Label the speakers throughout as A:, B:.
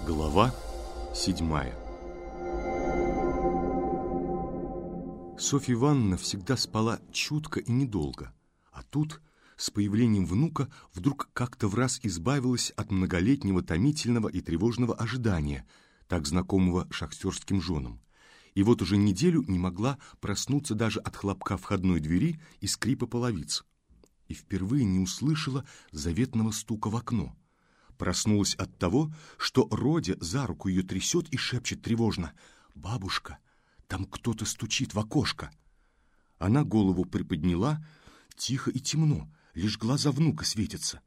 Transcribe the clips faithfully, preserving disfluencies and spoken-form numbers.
A: Глава седьмая. Софья Ивановна всегда спала чутко и недолго, а тут, с появлением внука, вдруг как-то враз избавилась от многолетнего томительного и тревожного ожидания, так знакомого шахтерским женам. И вот уже неделю не могла проснуться даже от хлопка входной двери и скрипа половиц. И впервые не услышала заветного стука в окно. Проснулась от того, что Родя за руку ее трясет и шепчет тревожно: «Бабушка, там кто-то стучит в окошко». Она голову приподняла, тихо и темно, лишь глаза внука светятся.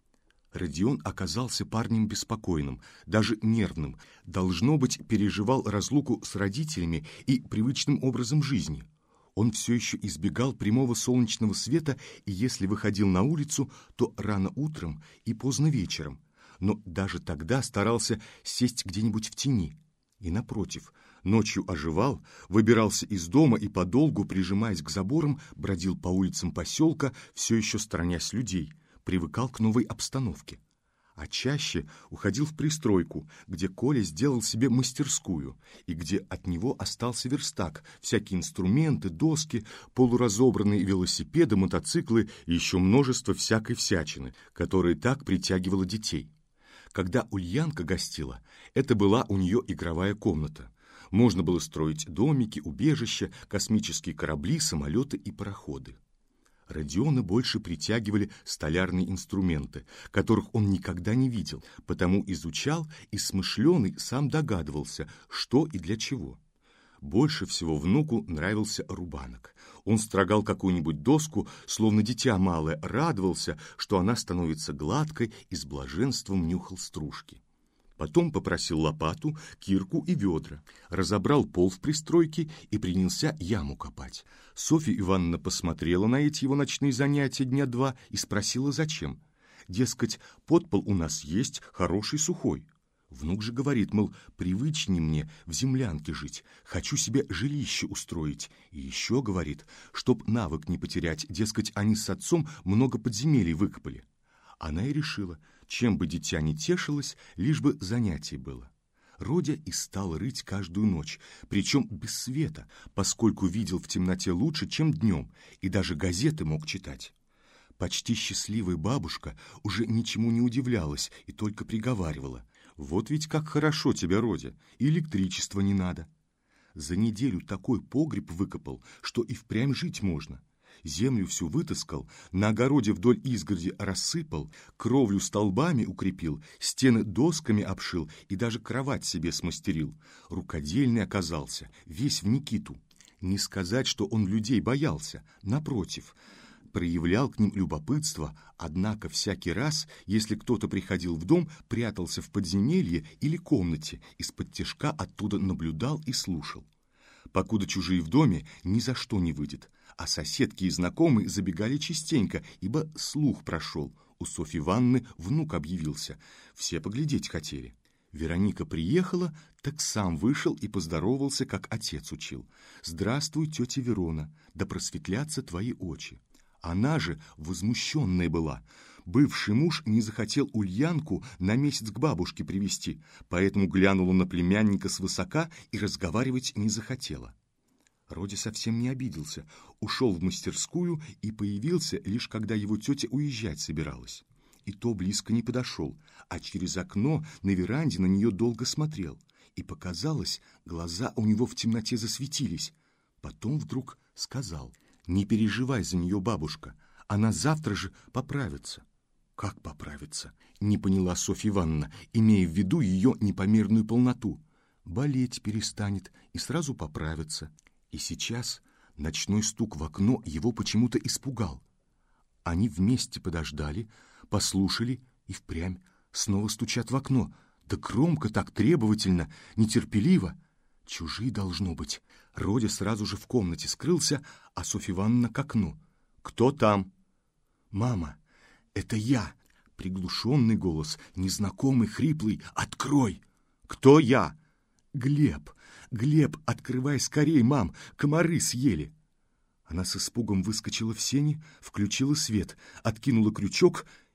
A: Родион оказался парнем беспокойным, даже нервным, должно быть, переживал разлуку с родителями и привычным образом жизни. Он все еще избегал прямого солнечного света и, если выходил на улицу, то рано утром и поздно вечером. Но даже тогда старался сесть где-нибудь в тени. И, напротив, ночью оживал, выбирался из дома и подолгу, прижимаясь к заборам, бродил по улицам поселка, все еще сторонясь людей, привыкал к новой обстановке. А чаще уходил в пристройку, где Коля сделал себе мастерскую, и где от него остался верстак, всякие инструменты, доски, полуразобранные велосипеды, мотоциклы и еще множество всякой всячины, которая так притягивала детей. Когда Ульянка гостила, это была у нее игровая комната. Можно было строить домики, убежища, космические корабли, самолеты и пароходы. Родиона больше притягивали столярные инструменты, которых он никогда не видел, потому изучал и смышленый сам догадывался, что и для чего. Больше всего внуку нравился рубанок. Он строгал какую-нибудь доску, словно дитя малое, радовался, что она становится гладкой, и с блаженством нюхал стружки. Потом попросил лопату, кирку и ведра, разобрал пол в пристройке и принялся яму копать. Софья Ивановна посмотрела на эти его ночные занятия дня два и спросила, зачем. Дескать, подпол у нас есть, хороший, сухой. Внук же говорит, мол, привычнее мне в землянке жить, хочу себе жилище устроить. И еще говорит, чтоб навык не потерять, дескать, они с отцом много подземелий выкопали. Она и решила, чем бы дитя не тешилось, лишь бы занятие было. Родя и стал рыть каждую ночь, причем без света, поскольку видел в темноте лучше, чем днем, и даже газеты мог читать. Почти счастливая бабушка уже ничему не удивлялась и только приговаривала: «Вот ведь как хорошо тебе, Родя, и электричества не надо». За неделю такой погреб выкопал, что и впрямь жить можно. Землю всю вытаскал, на огороде вдоль изгороди рассыпал, кровлю столбами укрепил, стены досками обшил и даже кровать себе смастерил. Рукодельный оказался, весь в Никиту. Не сказать, что он людей боялся, напротив, проявлял к ним любопытство, однако всякий раз, если кто-то приходил в дом, прятался в подземелье или комнате, из-под тишка оттуда наблюдал и слушал. Покуда чужие в доме, ни за что не выйдет, а соседки и знакомые забегали частенько, ибо слух прошел. У Софьи Ивановны внук объявился, все поглядеть хотели. Вероника приехала, так сам вышел и поздоровался, как отец учил. «Здравствуй, тетя Верона, да просветлятся твои очи». Она же возмущенная была. Бывший муж не захотел Ульянку на месяц к бабушке привезти, поэтому глянула на племянника свысока и разговаривать не захотела. Родя совсем не обиделся, ушел в мастерскую и появился, лишь когда его тетя уезжать собиралась. И то близко не подошел, а через окно на веранде на нее долго смотрел. И показалось, глаза у него в темноте засветились. Потом вдруг сказал: «Не переживай за нее, бабушка, она завтра же поправится». «Как поправится?» — не поняла Софья Ивановна, имея в виду ее непомерную полноту. «Болеть перестанет и сразу поправится». И сейчас ночной стук в окно его почему-то испугал. Они вместе подождали, послушали, и впрямь снова стучат в окно. Да громко так, требовательно, нетерпеливо. Чужие должно быть. Родя сразу же в комнате скрылся, а Софья Ивановна к окну. «Кто там?» «Мама, это я!» Приглушенный голос, незнакомый, хриплый. «Открой!» «Кто я?» «Глеб! Глеб, открывай скорей, мам! Комары съели!» Она с испугом выскочила в сени, включила свет, откинула крючок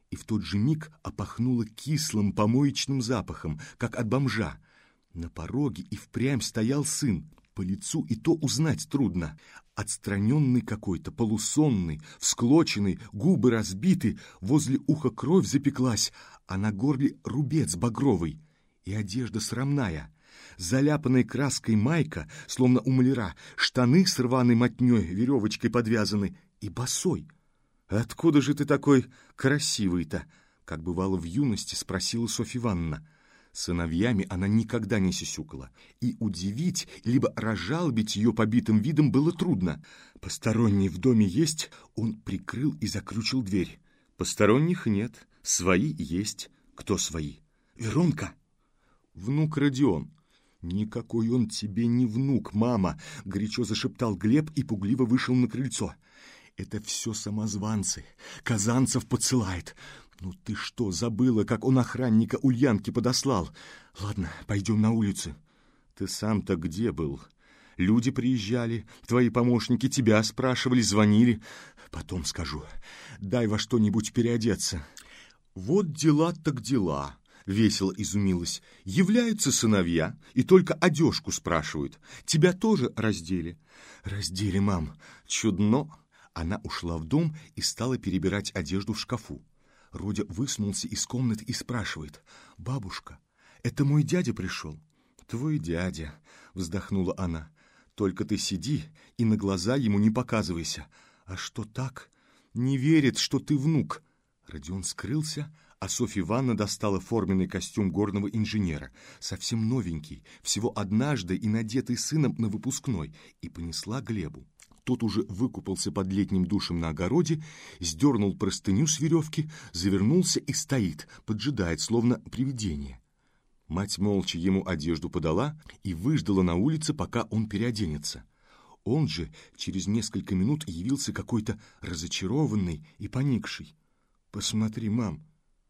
A: и в тот же миг опахнуло кислым помоечным запахом, как от бомжа. На пороге и впрямь стоял сын. По лицу и то узнать трудно. Отстраненный какой-то, полусонный, всклоченный, губы разбиты, возле уха кровь запеклась, а на горле рубец багровый. И одежда срамная. Заляпанная краской майка, словно у маляра, штаны с рваной мотней, веревочкой подвязаны, и босой. «Откуда же ты такой красивый-то?» Как бывало в юности, спросила Софья Ивановна. Сыновьями она никогда не сюсюкала, и удивить, либо разжалобить ее побитым видом было трудно. «Посторонний в доме есть?» Он прикрыл и закрючил дверь. «Посторонних нет, свои есть». «Кто свои?» «Веронка». «Внук Родион». «Никакой он тебе не внук, мама!» — горячо зашептал Глеб и пугливо вышел на крыльцо. «Это все самозванцы. Казанцев подсылает. Ну ты что, забыла, как он охранника Ульянки подослал? Ладно, пойдем на улицу». «Ты сам-то где был? Люди приезжали, твои помощники тебя спрашивали, звонили. Потом скажу. Дай во что-нибудь переодеться». «Вот дела так дела». Весело изумилась. «Являются сыновья и только одежку спрашивают. Тебя тоже раздели?» «Раздели, мам. Чудно». Она ушла в дом и стала перебирать одежду в шкафу. Родя высунулся из комнаты и спрашивает. «Бабушка, это мой дядя пришел?» «Твой дядя», — вздохнула она. «Только ты сиди и на глаза ему не показывайся». «А что так? Не верит, что ты внук». Родион скрылся, а Софья Ивановна достала форменный костюм горного инженера, совсем новенький, всего однажды и надетый сыном на выпускной, и понесла Глебу. Тот уже выкупался под летним душем на огороде, сдернул простыню с веревки, завернулся и стоит, поджидает, словно привидение. Мать молча ему одежду подала и выждала на улице, пока он переоденется. Он же через несколько минут явился какой-то разочарованный и поникший. «Посмотри, мам,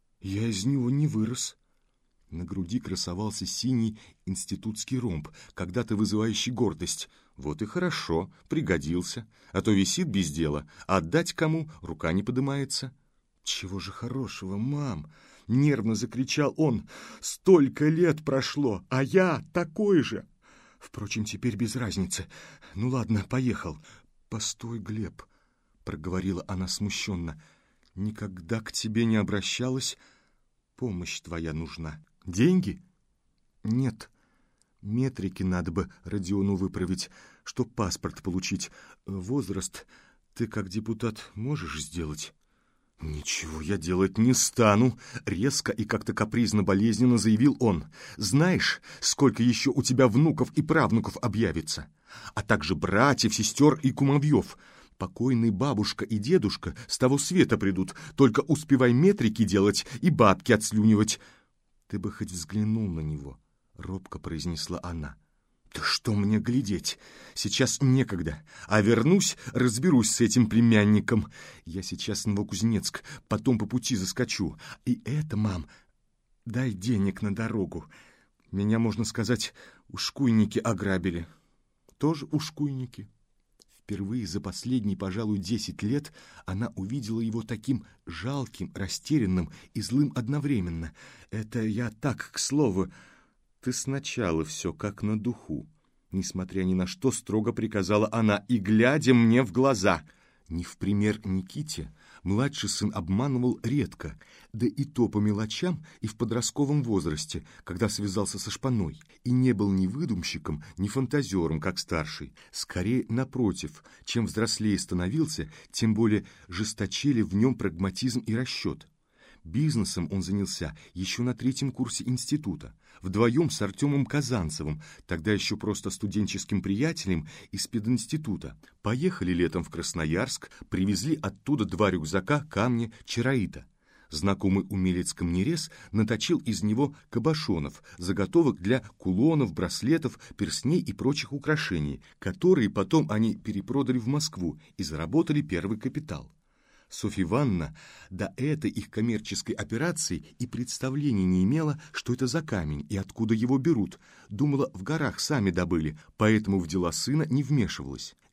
A: я из него не вырос». На груди красовался синий институтский ромб, когда-то вызывающий гордость. Вот и хорошо, пригодился, а то висит без дела, а отдать кому рука не подымается. «Чего же хорошего, мам?» — нервно закричал он. «Столько лет прошло, а я такой же!» Впрочем, теперь без разницы. Ну ладно, поехал. «Постой, Глеб», — проговорила она смущенно. «Никогда к тебе не обращалась. Помощь твоя нужна. Деньги?» «Нет. Метрики надо бы Родиону выправить, чтоб паспорт получить. Возраст ты как депутат можешь сделать?» «Ничего я делать не стану», — резко и как-то капризно-болезненно заявил он. «Знаешь, сколько еще у тебя внуков и правнуков объявится? А также братьев, сестер и кумовьев. Покойный бабушка и дедушка с того света придут, только успевай метрики делать и бабки отслюнивать». «Ты бы хоть взглянул на него», — робко произнесла она. «Да что мне глядеть? Сейчас некогда. А вернусь, разберусь с этим племянником. Я сейчас в Новокузнецк, потом по пути заскочу. И это, мам, дай денег на дорогу. Меня, можно сказать, ушкуйники ограбили». «Тоже ушкуйники?» Впервые за последние, пожалуй, десять лет она увидела его таким жалким, растерянным и злым одновременно. «Это я так, к слову. Ты сначала все как на духу», — несмотря ни на что, строго приказала она, и глядя мне в глаза. Не в пример Никите, младший сын обманывал редко, да и то по мелочам и в подростковом возрасте, когда связался со шпаной, и не был ни выдумщиком, ни фантазером, как старший. Скорее, напротив, чем взрослее становился, тем более жесточели в нем прагматизм и расчет. Бизнесом он занялся еще на третьем курсе института, вдвоем с Артемом Казанцевым, тогда еще просто студенческим приятелем из пединститута. Поехали летом в Красноярск, привезли оттуда два рюкзака камня чароита. Знакомый умелец камнерез наточил из него кабошонов, заготовок для кулонов, браслетов, перстней и прочих украшений, которые потом они перепродали в Москву и заработали первый капитал. Софья Ивановна до этой их коммерческой операции и представления не имела, что это за камень и откуда его берут. Думала, в горах сами добыли, поэтому в дела сына не вмешивалась.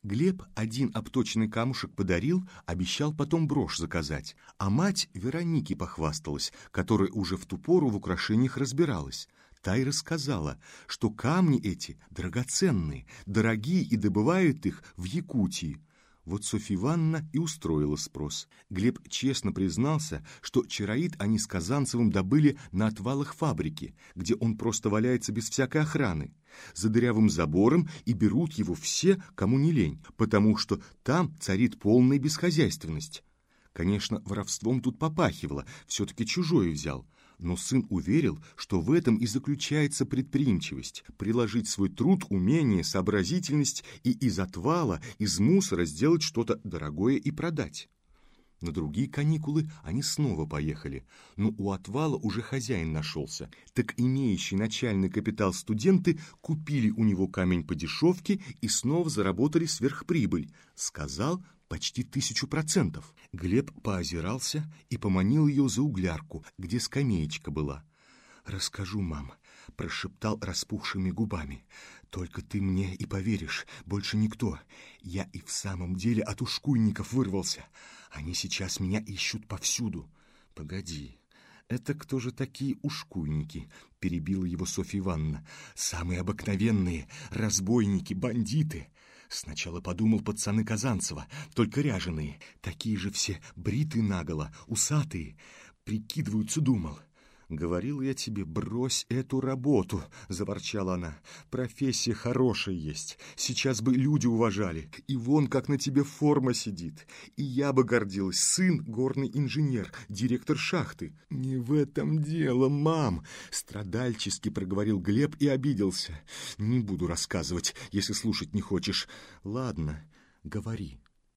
A: Глеб один обточенный камушек подарил, обещал потом брошь заказать. А мать Веронике похвасталась, которая уже в ту пору в украшениях разбиралась. Та и рассказала, что камни эти драгоценные, дорогие и добывают их в Якутии. Вот Софья Ивановна и устроила спрос. Глеб честно признался, что чароид они с Казанцевым добыли на отвалах фабрики, где он просто валяется без всякой охраны, за дырявым забором, и берут его все, кому не лень, потому что там царит полная бесхозяйственность. Конечно, воровством тут попахивало, все-таки чужое взял. Но сын уверил, что в этом и заключается предприимчивость – приложить свой труд, умение, сообразительность и из отвала, из мусора сделать что-то дорогое и продать. На другие каникулы они снова поехали, но у отвала уже хозяин нашелся. Так имеющий начальный капитал студенты купили у него камень по дешевке и снова заработали сверхприбыль. Сказал, почти тысячу процентов. Глеб поозирался и поманил ее за углярку, где скамеечка была. «Расскажу, мам», — прошептал распухшими губами. «Только ты мне и поверишь, больше никто. Я и в самом деле от ушкуйников вырвался. Они сейчас меня ищут повсюду». «Погоди, это кто же такие ушкуйники?» — перебила его Софья Ивановна. «Самые обыкновенные разбойники, бандиты». Сначала подумал пацаны Казанцева, только ряженые. Такие же все бритые наголо, усатые. Прикидываются, думал. «Говорил я тебе, брось эту работу», — заворчала она. «Профессия хорошая есть. Сейчас бы люди уважали. И вон как на тебе форма сидит. И я бы гордилась. Сын горный инженер, директор шахты». «Не в этом дело, мам», — страдальчески проговорил Глеб и обиделся. «Не буду рассказывать, если слушать не хочешь. Ладно, говори».